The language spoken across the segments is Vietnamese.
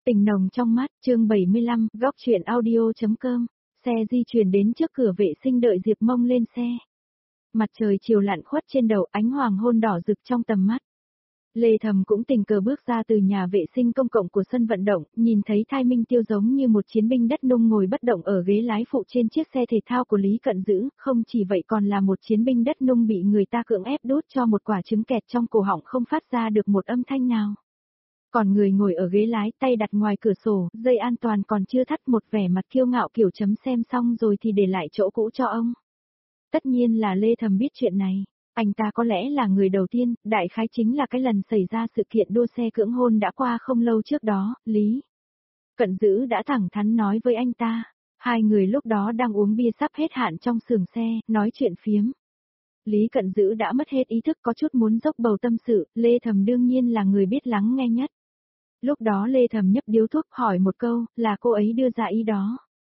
Tình nồng trong mắt, chương 75, góc truyện audio.com, xe di chuyển đến trước cửa vệ sinh đợi Diệp Mông lên xe. Mặt trời chiều lặn khuất trên đầu, ánh hoàng hôn đỏ rực trong tầm mắt. Lê Thầm cũng tình cờ bước ra từ nhà vệ sinh công cộng của sân vận động, nhìn thấy Thai Minh Tiêu giống như một chiến binh đất nung ngồi bất động ở ghế lái phụ trên chiếc xe thể thao của Lý Cận Dữ, không chỉ vậy còn là một chiến binh đất nung bị người ta cưỡng ép đút cho một quả trứng kẹt trong cổ họng không phát ra được một âm thanh nào. Còn người ngồi ở ghế lái tay đặt ngoài cửa sổ, dây an toàn còn chưa thắt, một vẻ mặt kiêu ngạo kiểu chấm xem xong rồi thì để lại chỗ cũ cho ông. Tất nhiên là Lê Thầm biết chuyện này. Anh ta có lẽ là người đầu tiên, đại khái chính là cái lần xảy ra sự kiện đua xe cưỡng hôn đã qua không lâu trước đó, Lý Cận Dữ đã thẳng thắn nói với anh ta. Hai người lúc đó đang uống bia sắp hết hạn trong xưởng xe, nói chuyện phiếm. Lý Cận Dữ đã mất hết ý thức, có chút muốn dốc bầu tâm sự, Lê Thầm đương nhiên là người biết lắng nghe nhất. Lúc đó Lê Thầm nhấp điếu thuốc hỏi một câu, là cô ấy đưa ra ý đó.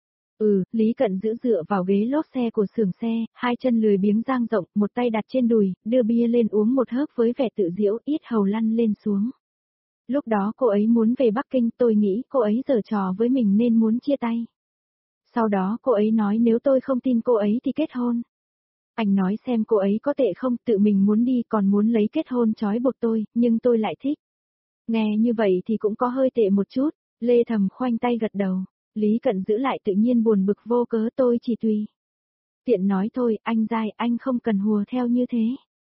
Lý Cận Dữ dựa vào ghế lốp xe của xưởng xe, hai chân lười biếng dang rộng, một tay đặt trên đùi, đưa bia lên uống một hớp với vẻ tự giễu, yết hầu lăn lên xuống. Lúc đó cô ấy muốn về Bắc Kinh, tôi nghĩ cô ấy giở trò với mình nên muốn chia tay. Sau đó cô ấy nói nếu tôi không tin cô ấy thì kết hôn. Anh nói xem cô ấy có tệ không, tự mình muốn đi còn muốn lấy kết hôn trói buộc tôi, nhưng tôi lại thích. Nghe như vậy thì cũng có hơi tệ một chút, Lê Thầm khoanh tay gật đầu. Lý Cận Dữ lại tự nhiên buồn bực vô cớ, tôi chỉ tùy tiện nói thôi, anh dai, anh không cần hùa theo như thế.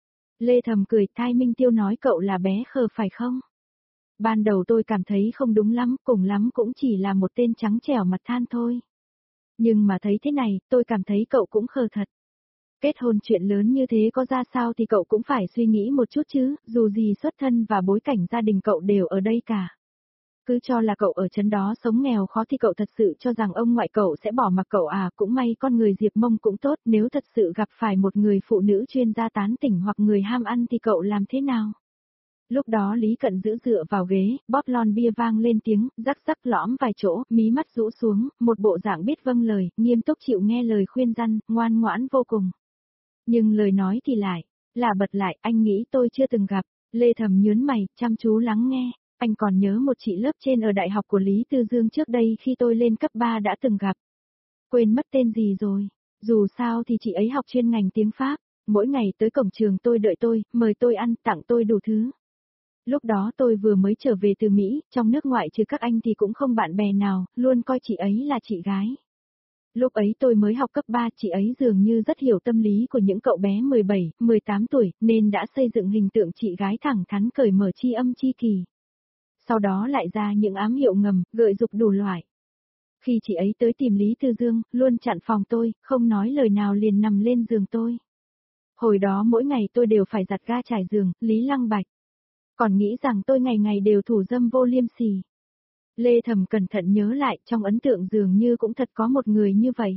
Lê Thầm cười, Thai Minh Tiêu nói cậu là bé khờ phải không? Ban đầu tôi cảm thấy không đúng lắm, cùng lắm cũng chỉ là một tên trắng trẻo mặt than thôi. Nhưng mà thấy thế này, tôi cảm thấy cậu cũng khờ thật. Kết hôn chuyện lớn như thế có ra sao thì cậu cũng phải suy nghĩ một chút chứ, dù gì xuất thân và bối cảnh gia đình cậu đều ở đây cả. Cứ cho là cậu ở trấn đó sống nghèo khó thì cậu thật sự cho rằng ông ngoại cậu sẽ bỏ mặc cậu à, cũng may con người Diệp Mông cũng tốt, nếu thật sự gặp phải một người phụ nữ chuyên gia tán tỉnh hoặc người ham ăn thì cậu làm thế nào? Lúc đó Lý Cận Dữ dựa vào ghế, bóp lon bia vang lên tiếng, rắc rắc lõm vài chỗ, mí mắt rũ xuống, một bộ dạng biết vâng lời, nghiêm túc chịu nghe lời khuyên răn, ngoan ngoãn vô cùng. Nhưng lời nói thì lại, là bật lại, anh nghĩ tôi chưa từng gặp. Lê Thầm nhớn mày, chăm chú lắng nghe. Anh còn nhớ một chị lớp trên ở đại học của Lý Tư Dương trước đây khi tôi lên cấp 3 đã từng gặp. Quên mất tên gì rồi. Dù sao thì chị ấy học chuyên ngành tiếng Pháp. Mỗi ngày tới cổng trường tôi đợi tôi, mời tôi ăn, tặng tôi đủ thứ. Lúc đó tôi vừa mới trở về từ Mỹ, trong nước ngoại trừ các anh thì cũng không bạn bè nào, luôn coi chị ấy là chị gái. Lúc ấy tôi mới học cấp 3, chị ấy dường như rất hiểu tâm lý của những cậu bé 17, 18 tuổi, nên đã xây dựng hình tượng chị gái thẳng thắn cởi mở tri âm tri kỳ. Sau đó lại ra những ám hiệu ngầm, gợi dục đủ loại. Khi chị ấy tới tìm Lý Tư Dương, luôn chặn phòng tôi, không nói lời nào liền nằm lên giường tôi. Hồi đó mỗi ngày tôi đều phải giặt ga trải giường, Lý Lăng Bạch. Còn nghĩ rằng tôi ngày ngày đều thủ dâm vô liêm sỉ. Lê Thầm cẩn thận nhớ lại, trong ấn tượng dường như cũng thật có một người như vậy.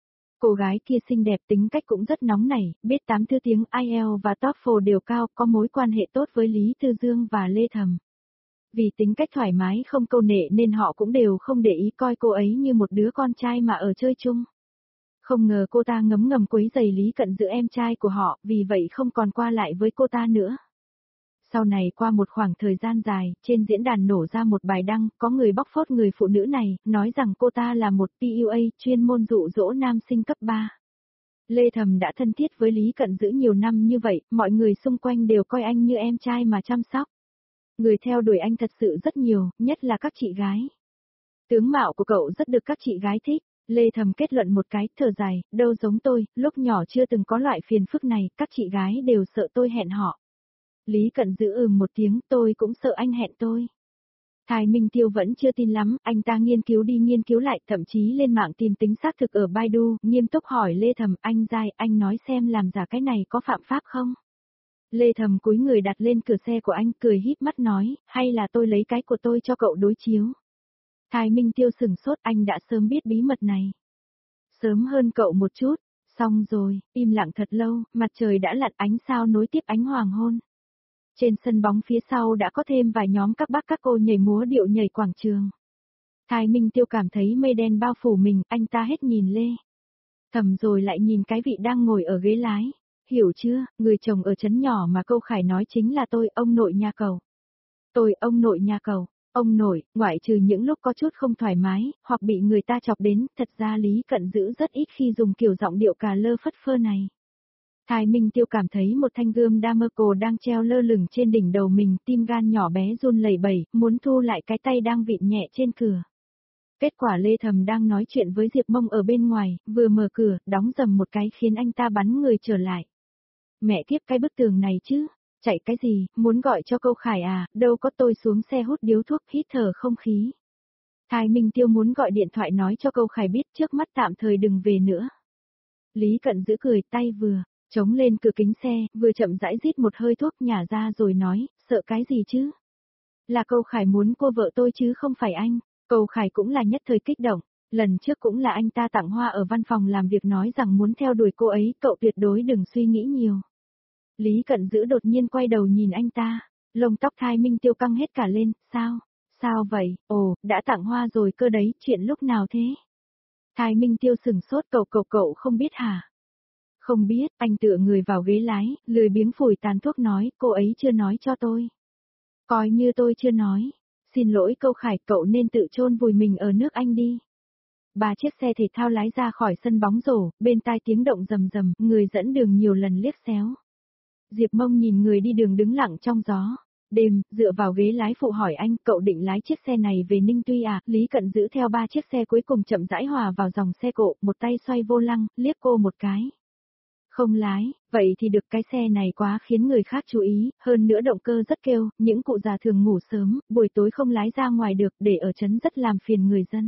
Cô gái kia xinh đẹp, tính cách cũng rất nóng nảy, biết 8 thứ tiếng IELTS và TOEFL đều cao, có mối quan hệ tốt với Lý Tư Dương và Lê Thầm. Vì tính cách thoải mái không câu nệ nên họ cũng đều không để ý, coi cô ấy như một đứa con trai mà ở chơi chung. Không ngờ cô ta ngấm ngầm quấy rầy Lý Cận Dữ em trai của họ, vì vậy không còn qua lại với cô ta nữa. Sau này qua một khoảng thời gian dài, trên diễn đàn nổ ra một bài đăng, có người bóc phốt người phụ nữ này, nói rằng cô ta là một PUA, chuyên môn dụ dỗ nam sinh cấp 3. Lê Thầm đã thân thiết với Lý Cận Dữ nhiều năm như vậy, mọi người xung quanh đều coi anh như em trai mà chăm sóc. Người theo đuổi anh thật sự rất nhiều, nhất là các chị gái. Tướng mạo của cậu rất được các chị gái thích. Lê Thầm kết luận một cái, thở dài, đâu giống tôi, lúc nhỏ chưa từng có loại phiền phức này, các chị gái đều sợ tôi hẹn họ. Lý Cận Dữ một tiếng, tôi cũng sợ anh hẹn tôi. Thai Minh Tiêu vẫn chưa tin lắm, anh ta nghiên cứu đi nghiên cứu lại, thậm chí lên mạng tìm tính xác thực ở Baidu, nghiêm túc hỏi Lê Thầm, anh dai, anh nói xem làm giả cái này có phạm pháp không? Lê Thầm cúi người đặt lên cửa xe của anh, cười híp mắt nói, hay là tôi lấy cái của tôi cho cậu đối chiếu. Thai Minh Tiêu sừng sốt, anh đã sớm biết bí mật này. Sớm hơn cậu một chút, xong rồi, im lặng thật lâu, mặt trời đã lặn, ánh sao nối tiếp ánh hoàng hôn. Trên sân bóng phía sau đã có thêm vài nhóm các bác các cô nhảy múa điệu nhảy quảng trường. Thai Minh Tiêu cảm thấy mây đen bao phủ mình, anh ta hết nhìn Lê Thầm rồi lại nhìn cái vị đang ngồi ở ghế lái. Hiểu chưa, người chồng ở trấn nhỏ mà câu Khải nói chính là tôi, ông nội nhà cậu. Tôi, ông nội nhà cậu. Ông nội, ngoại trừ những lúc có chút không thoải mái, hoặc bị người ta chọc đến, thật ra Lý Cận Dữ rất ít khi dùng kiểu giọng điệu cà lơ phất phơ này. Thái Minh Tiêu cảm thấy một thanh gươm Damasco đang treo lơ lửng trên đỉnh đầu mình, tim gan nhỏ bé run lẩy bẩy, muốn thu lại cái tay đang vịn nhẹ trên cửa. Kết quả Lê Thầm đang nói chuyện với Diệp Mông ở bên ngoài, vừa mở cửa, đóng rầm một cái khiến anh ta bắn người trở lại. Mẹ kiếp cái bức tường này chứ, chạy cái gì, muốn gọi cho Câu Khải à, đâu có, tôi xuống xe hút điếu thuốc hít thở không khí. Thái Minh Tiêu muốn gọi điện thoại nói cho Câu Khải biết trước mắt tạm thời đừng về nữa. Lý Cận Dữ cười, tay vừa chống lên cửa kính xe, vừa chậm rãi rít một hơi thuốc nhả ra rồi nói, sợ cái gì chứ? Là Câu Khải muốn cô vợ tôi chứ không phải anh. Câu Khải cũng là nhất thời kích động, lần trước cũng là anh ta tặng hoa ở văn phòng làm việc nói rằng muốn theo đuổi cô ấy, cậu tuyệt đối đừng suy nghĩ nhiều. Lý Cận Dữ đột nhiên quay đầu nhìn anh ta, lông tóc Thái Minh Tiêu căng hết cả lên, sao? Sao vậy? Ồ, đã tặng hoa rồi cơ đấy, chuyện lúc nào thế? Thái Minh Tiêu sửng sốt, cậu không biết hả? Không biết, anh tựa người vào ghế lái, lười biếng phủi tàn thuốc nói, cô ấy chưa nói cho tôi. Coi như tôi chưa nói. Xin lỗi Câu Khải, cậu nên tự chôn vùi mình ở nước Anh đi. 3 chiếc xe thể thao lái ra khỏi sân bóng rổ, bên tai tiếng động rầm rầm, người dẫn đường nhiều lần liếc xéo. Diệp Mông nhìn người đi đường đứng lặng trong gió. Đêm, dựa vào ghế lái phụ hỏi anh, cậu định lái chiếc xe này về Ninh Tuy à? Lý Cận Dữ theo 3 chiếc xe cuối cùng chậm rãi hòa vào dòng xe cộ, một tay xoay vô lăng, liếc cô một cái. Không lái, vậy thì được, cái xe này quá khiến người khác chú ý, hơn nữa động cơ rất kêu, những cụ già thường ngủ sớm, buổi tối không lái ra ngoài được, để ở trấn rất làm phiền người dân.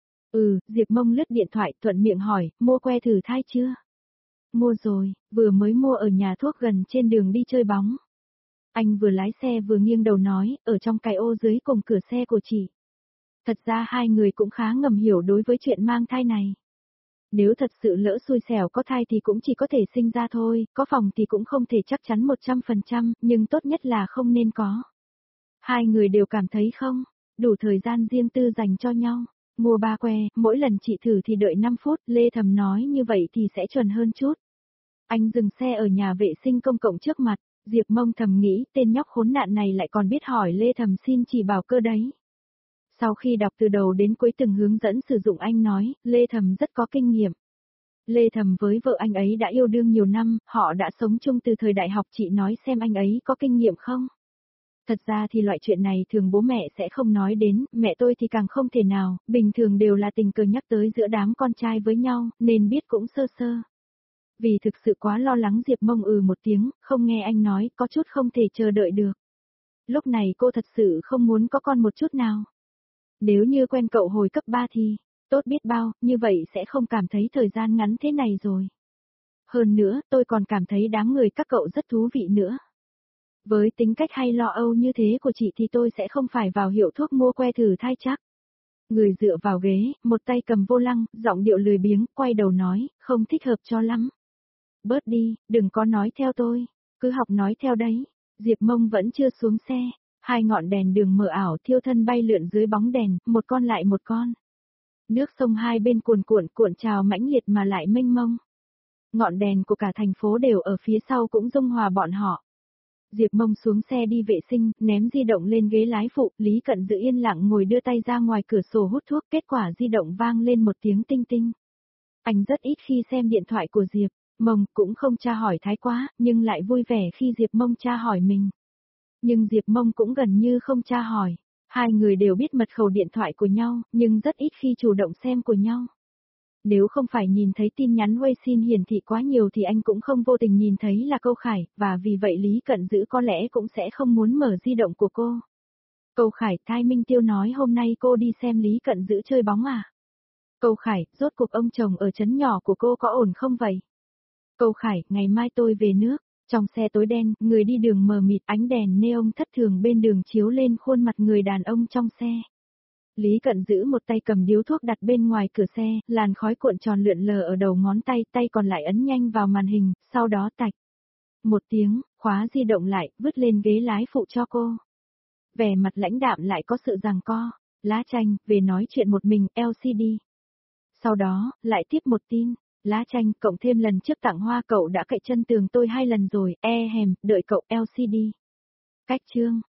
Diệp Mông lướt điện thoại, thuận miệng hỏi, mua que thử thai chưa? Mua rồi, vừa mới mua ở nhà thuốc gần trên đường đi chơi bóng. Anh vừa lái xe vừa nghiêng đầu nói, ở trong cái ô dưới cùng cửa xe của chị. Thật ra hai người cũng khá ngầm hiểu đối với chuyện mang thai này. Nếu thật sự lỡ xui xẻo có thai thì cũng chỉ có thể sinh ra thôi, có phòng thì cũng không thể chắc chắn 100%, nhưng tốt nhất là không nên có. Hai người đều cảm thấy không, đủ thời gian riêng tư dành cho nhau. Mua 3 que, mỗi lần chị thử thì đợi 5 phút, Lê Thầm nói như vậy thì sẽ chuẩn hơn chút. Anh dừng xe ở nhà vệ sinh công cộng trước mặt, Diệp Mông thầm nghĩ tên nhóc khốn nạn này lại còn biết hỏi Lê Thầm xin chỉ bảo cơ đấy. Sau khi đọc từ đầu đến cuối từng hướng dẫn sử dụng anh nói, Lê Thầm rất có kinh nghiệm. Lê Thầm với vợ anh ấy đã yêu đương nhiều năm, họ đã sống chung từ thời đại học, chị nói xem anh ấy có kinh nghiệm không? Thật ra thì loại chuyện này thường bố mẹ sẽ không nói đến, mẹ tôi thì càng không thể nào, bình thường đều là tình cờ nhắc tới giữa đám con trai với nhau, nên biết cũng sơ sơ. Vì thực sự quá lo lắng Diệp Mông một tiếng, không nghe anh nói, có chút không thể chờ đợi được. Lúc này cô thật sự không muốn có con một chút nào. Nếu như quen cậu hồi cấp 3 thì, tốt biết bao, như vậy sẽ không cảm thấy thời gian ngắn thế này rồi. Hơn nữa, tôi còn cảm thấy đám người các cậu rất thú vị nữa. Với tính cách hay lo âu như thế của chị thì tôi sẽ không phải vào hiệu thuốc mua que thử thai chắc. Người dựa vào ghế, một tay cầm vô lăng, giọng điệu lười biếng, quay đầu nói, không thích hợp cho lắm. Bớt đi, đừng có nói theo tôi, cứ học nói theo đấy. Diệp Mông vẫn chưa xuống xe, hai ngọn đèn đường mờ ảo thiêu thân bay lượn dưới bóng đèn, một con lại một con. Nước sông hai bên cuồn cuộn trào mãnh liệt mà lại mênh mông. Ngọn đèn của cả thành phố đều ở phía sau cũng dung hòa bọn họ. Diệp Mông xuống xe đi vệ sinh, ném di động lên ghế lái phụ, Lý Cận Dữ yên lặng ngồi đưa tay ra ngoài cửa sổ hút thuốc, kết quả di động vang lên một tiếng tinh tinh. Anh rất ít khi xem điện thoại của Diệp Mông, cũng không tra hỏi thái quá, nhưng lại vui vẻ khi Diệp Mông tra hỏi mình. Nhưng Diệp Mông cũng gần như không tra hỏi. Hai người đều biết mật khẩu điện thoại của nhau, nhưng rất ít khi chủ động xem của nhau. Nếu không phải nhìn thấy tin nhắn Weixin hiển thị quá nhiều thì anh cũng không vô tình nhìn thấy là Câu Khải, và vì vậy Lý Cận Dữ có lẽ cũng sẽ không muốn mở di động của cô. Câu Khải, Thái Minh Tiêu nói hôm nay cô đi xem Lý Cận Dữ chơi bóng à? Câu Khải, rốt cuộc ông chồng ở trấn nhỏ của cô có ổn không vậy? Câu Khải, ngày mai tôi về nước. Trong xe tối đen, người đi đường mờ mịt, ánh đèn neon thất thường bên đường chiếu lên khuôn mặt người đàn ông trong xe. Lý Cận Dữ một tay cầm điếu thuốc đặt bên ngoài cửa xe, làn khói cuộn tròn lượn lờ ở đầu ngón tay, tay còn lại ấn nhanh vào màn hình, sau đó tạch. Một tiếng, khóa di động lại, vứt lên ghế lái phụ cho cô. Vẻ mặt lãnh đạm lại có sự giằng co. Lá Chanh, về nói chuyện một mình, LCD. Sau đó, lại tiếp một tin. Lá Chanh, cộng thêm lần trước tặng hoa cậu đã cậy chân tường tôi 2 lần rồi, hèm, đợi cậu LCD. Cách chương.